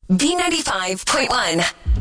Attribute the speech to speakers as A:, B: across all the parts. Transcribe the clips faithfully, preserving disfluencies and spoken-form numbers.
A: B ninety-five point one.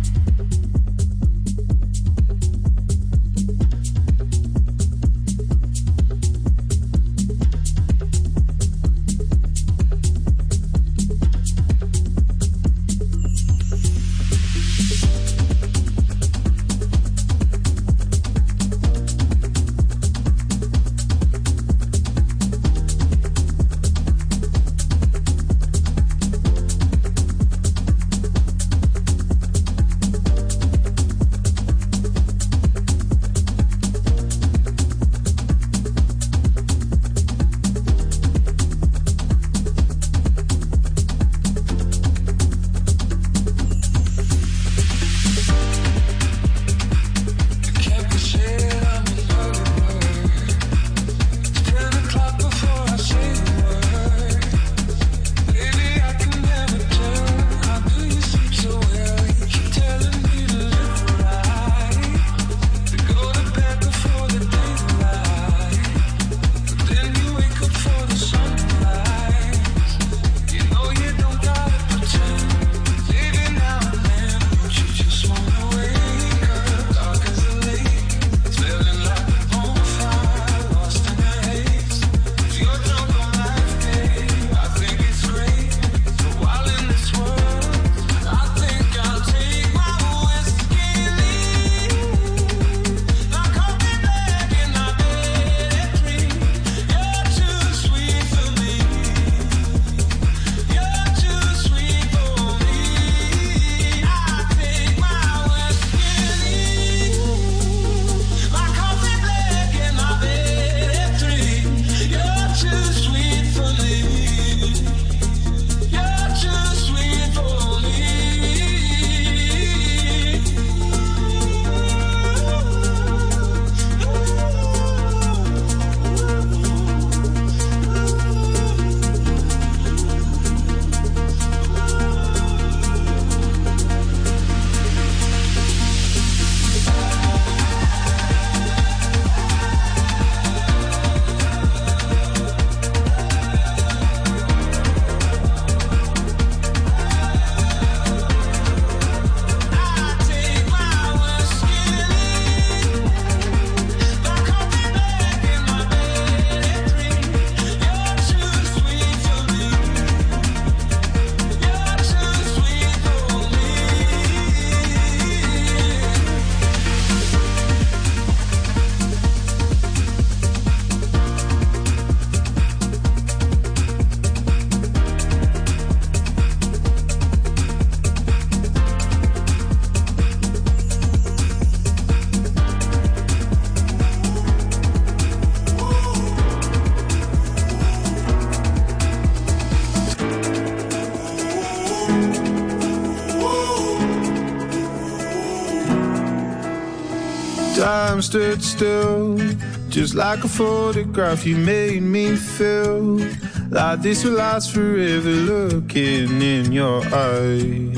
B: Time stood still, just like a photograph. You made me feel like this will last forever. Looking in your eyes,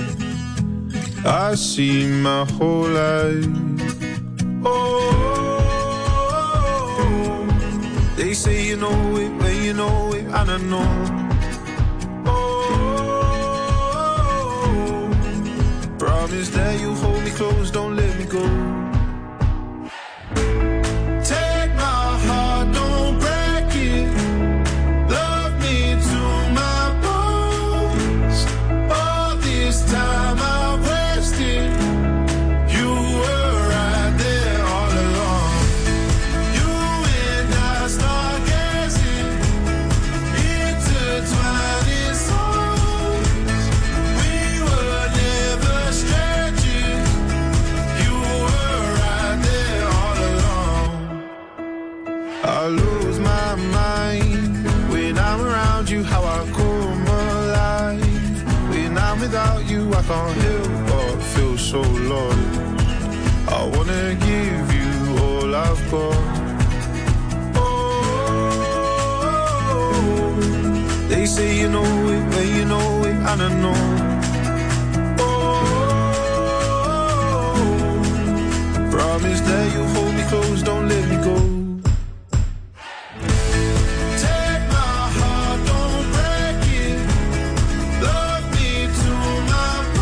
B: I see my whole life. Oh, they say you know it when you know it, and I know. Oh, promise that you'll hold me close, don't let me go. I can't help but feel so lost. I wanna give you all I've got. Oh, they say you know it when you know it, and I know. Oh, promise that you'll hold me close, don't let me go. My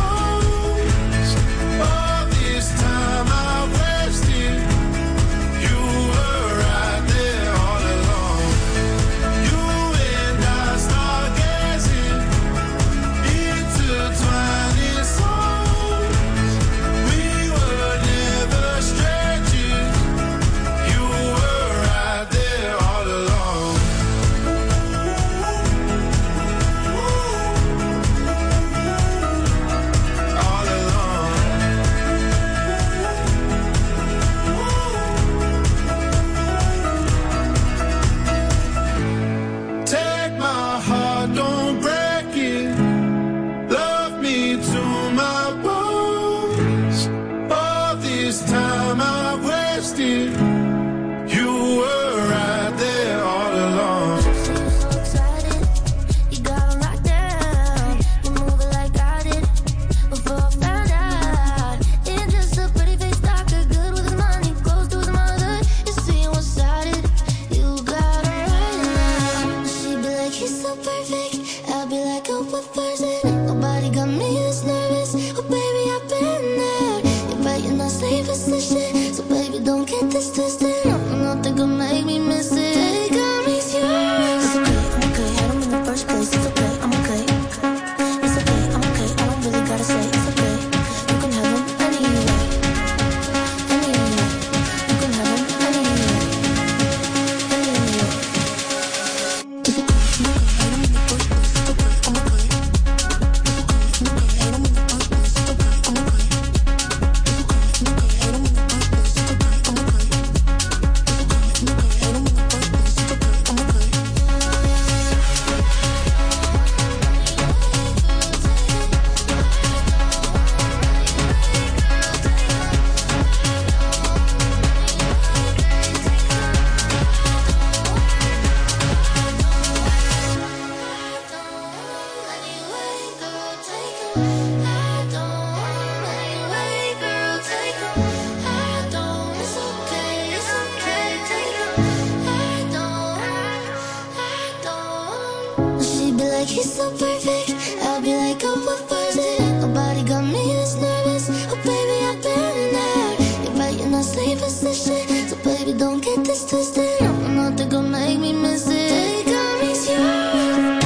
C: He's so perfect, I'll be like, oh, what was it? Nobody got me this nervous. Oh, baby, I've been there. You're biting our sleep position. So, baby, don't get this twisted. No, nothing gonna make me miss it. Take on me's yours.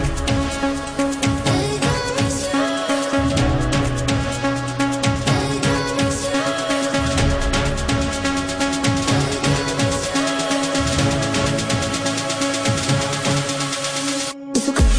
C: Take on me's yours. Take on me's yours. It's okay.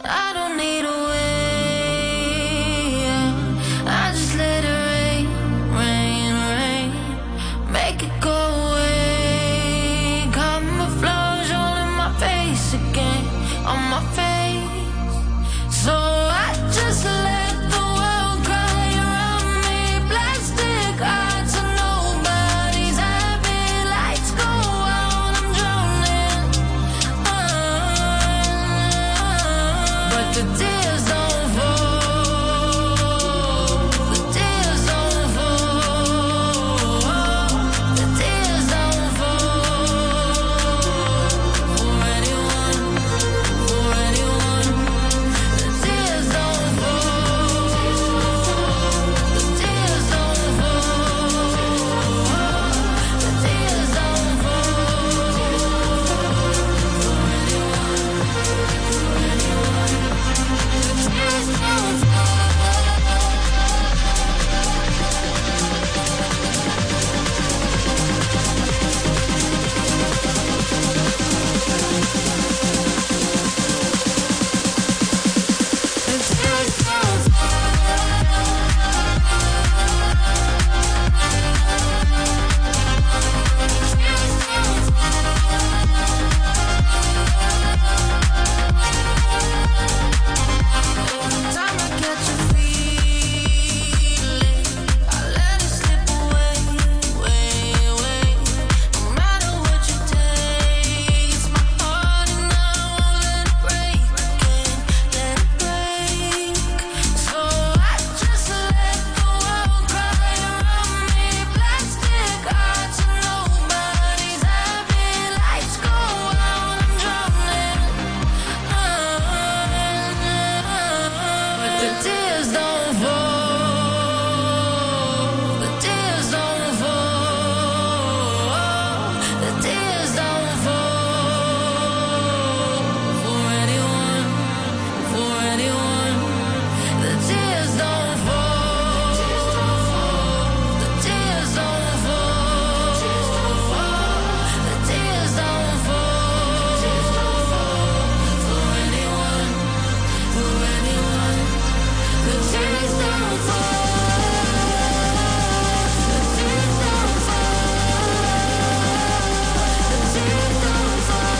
C: I don't need a way. I just let it rain, rain, rain. Make it go away. Camouflage all in my face again, on my face. So I just let the world cry around me. Plastic hearts and nobody's happy. Lights go out, I'm drowning. Uh, but the tears don't fall. The tears don't fall. The tears don't fall. For anyone, for anyone. The tears don't fall. The tears don't fall. The tears don't fall. For anyone, for anyone. The tears don't fall. The tears don't Time I catch a feeling, I let it slip away, way, way. No matter what you take, it's my heart and I won't let it break again, let it break. So I just let the world cry around me. Plastic hearts and nobody's happy. Lights go out, I'm drowning. But the tears don't fall. The tears don't fall. The tears don't fall. For anyone, for anyone. The tears don't fall. The tears don't fall. The tears don't fall. For anyone, for anyone. The tears don't fall. The tears don't fall. The tears don't fall.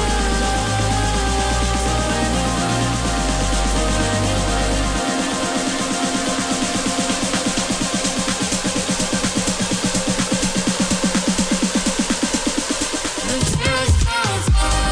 C: The tears don't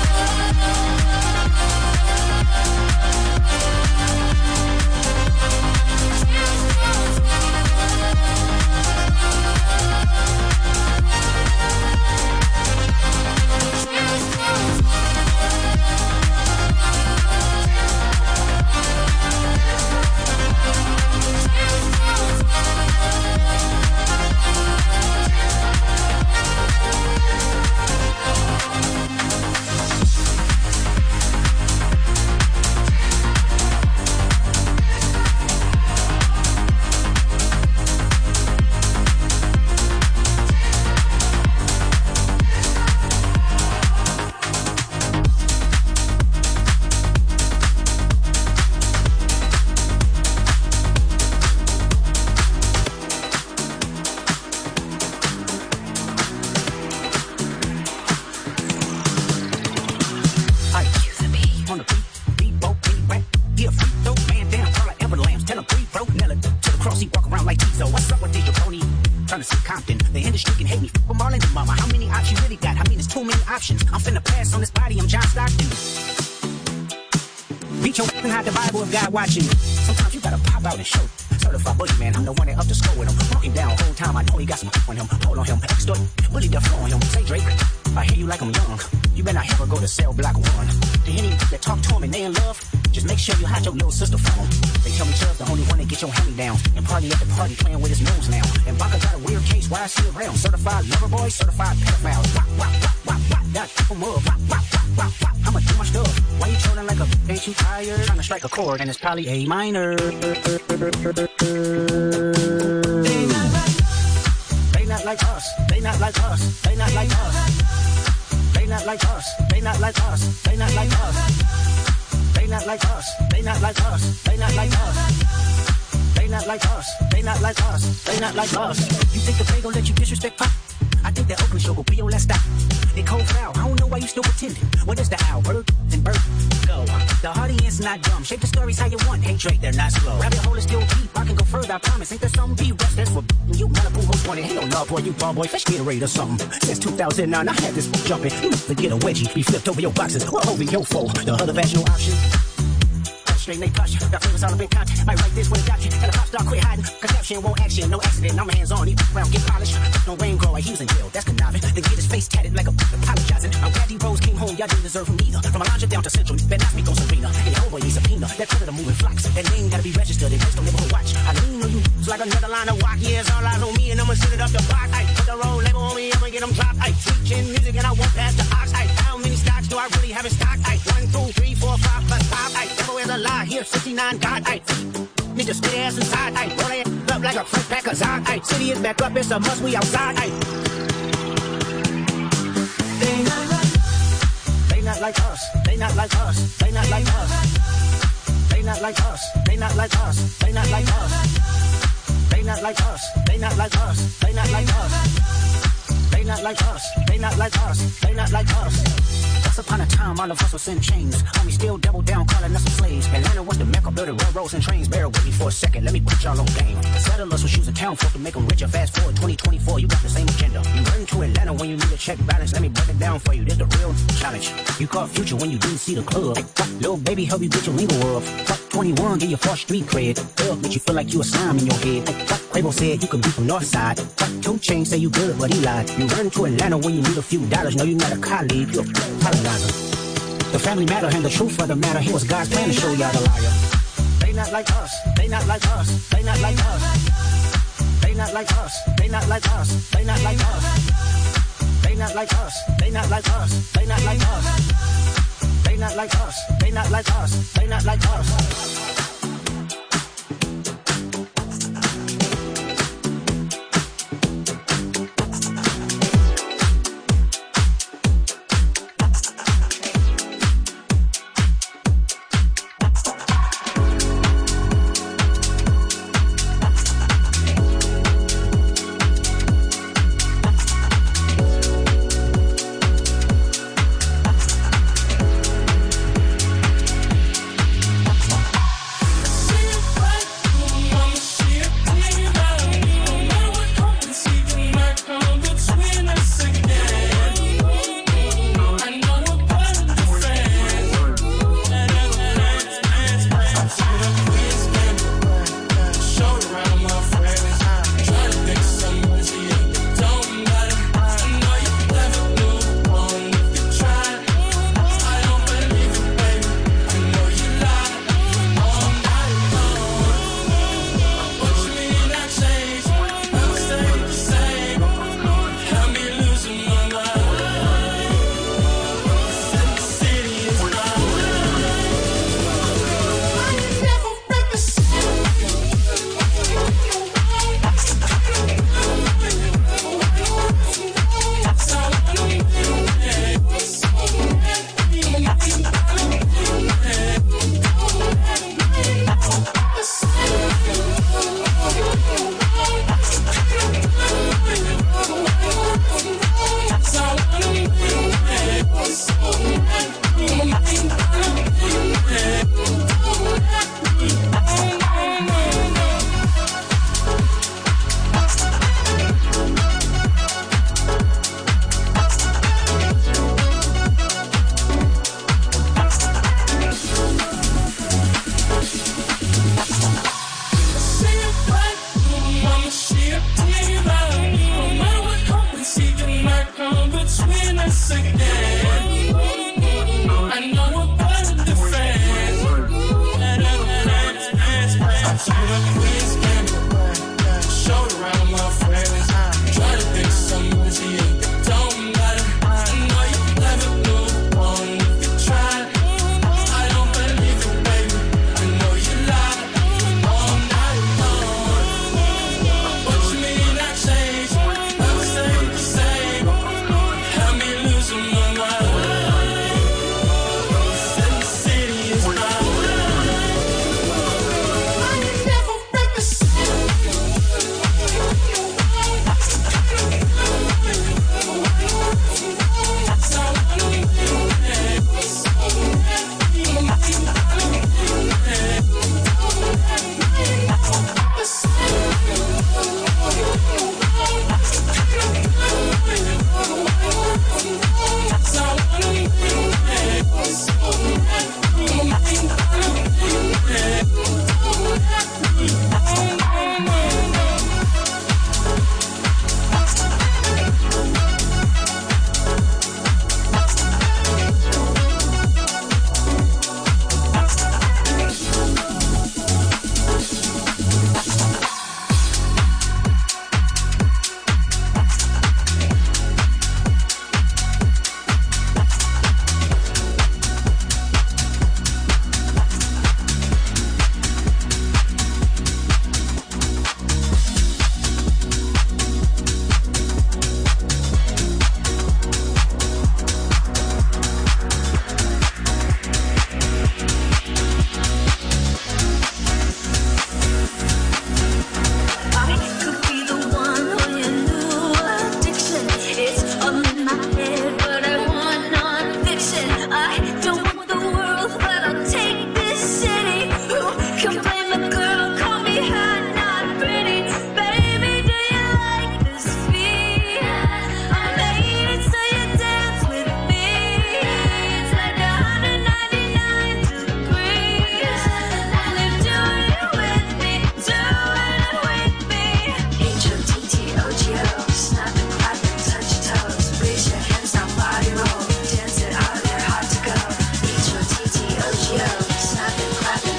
D: On the beat, beat, boat, beat, rap. Yeah, free throw, man down, all like Everlambs. Tell him free throw, nail it to the cross, he walk around like Tizo. What's up with these jabroni? Trying to see Compton. The industry can hate me. F*** Marlins and mama. How many options you really got? I mean, there's too many options. I'm finna pass on this body, I'm John Stockton. Beat your and hide the Bible if God watching. Sometimes you gotta pop out and show. Certified boogeyman, I'm the one that up to score with him. Walking down whole time, I know he got some on him. Hold on him, extort, bully the flow on him. Say Drake, I hear you like I'm young. You better not ever go to cell block one. To any that talk to him and they in love, just make sure you hide your little sister phone. They tell me Chubb's the only one that get your hand down. And party at the party playing with his nose now. And Baca got a weird case, why is he around? Certified lover boy, certified pedophile. Wop, wop, wop, wop, wop, that from up. Wop, wop, wop, wop, wop. I'ma do my stuff. Why you trolling like a ain't you tired? Trying to strike a chord and it's probably A minor. They not like us. They not like us. They not like us. They not like us. They not like us. They not like us. They not like us. They not like us. They not like us. They not like us. They not like us. They not like us. They not like us. You think the play gon' let you disrespect Pop? I think that Oakland show gon' be your last stop. They cold foul. I don't know why you still pretending. What is the owl? Bird and bird. Go. The audience not dumb. Shape the stories how you want. Hey Drake, they're not slow. Rabbit hole is still deep. I can go further. I promise. Ain't there something be rest? That's for you. Malibu host wanted. Hey, no love boy. You ball boy. Fresh Gatorade or something. Since two thousand nine, I had this jumping. You never get a wedgie. Be flipped over your boxes. Well, over your foe. The other vaginal option. Straight they push. Got flavors all up in content. Might write this when it got you. And the pop star quit hiding. Conception won't action. No accident. I'm hands on. He round get polished. No rain grow like he was in jail. That's conniving. Then get his face tatted like a apologizing. I'm glad D-Rose came home. Y'all didn't deserve him either. From Alondra down to Central. Ben asked me go Serena. And your homeboy needs a subpoena. That credit of moving flocks. That name gotta be registered. And don't neighborhood watch. I lean on you. It's like another line of walk. Yeah, it's all eyes on me. And I'ma send it up the box. I put the roll label on me. I'ma get them dropped. I teaching music and I won't pass the ox. I how many stocks do I really have in stock? I one, two, three, four, five, plus five. I never is a lie. Here, sixty-nine. God, I need to spit ass inside. I roll it up like a fresh pack of Zod. I city is back up, it's a must. We outside. I they not like us. They not like us. They not like us. They not like us. They not like us. They not like us. They not like us. They not like us. They not like us. They not like us. They not like us. They not like us. They not like us. Once upon a time, all of us was in chains. Homie still double down, calling us some slaves. Atlanta was the mecca, building railroads and trains. Bear with me for a second, let me put y'all on game. Settlers was using town folk to make them richer. Fast forward twenty twenty-four, you got the same agenda. You run to Atlanta when you need a check balance. Let me break it down for you, this the real challenge. You caught Future when you didn't see the club. Little baby help you get your lingo up. twenty-one, get your false street cred. Thug make you feel like you a slime in your head. Quavo said you could be from Northside. Two Chainz say you good, but he lied. You run to Atlanta when you need a few dollars. No, you're not a colleague, you're a colonizer. The family matter and the truth of the matter. Here was God's plan to show y'all the liar. They not like us. They not like us. They not like us. They not like us. They not like us. They not like us. They not like us. They not like us. They not like us. They not like us. They not like us. They not like us.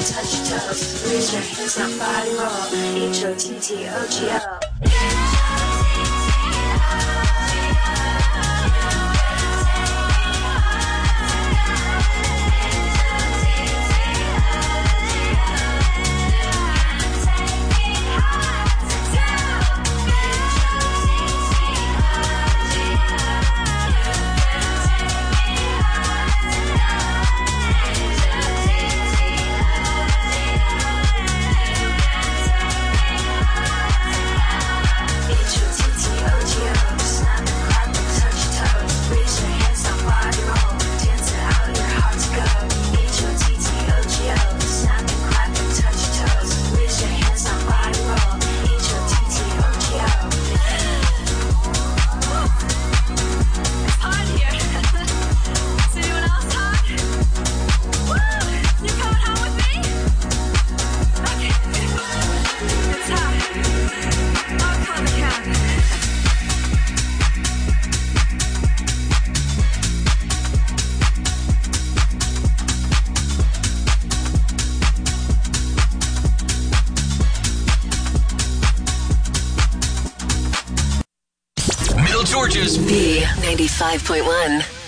E: touch your toes. Raise your hands up, body roll. H O T T O G O.
A: Georgia's B ninety-five point one.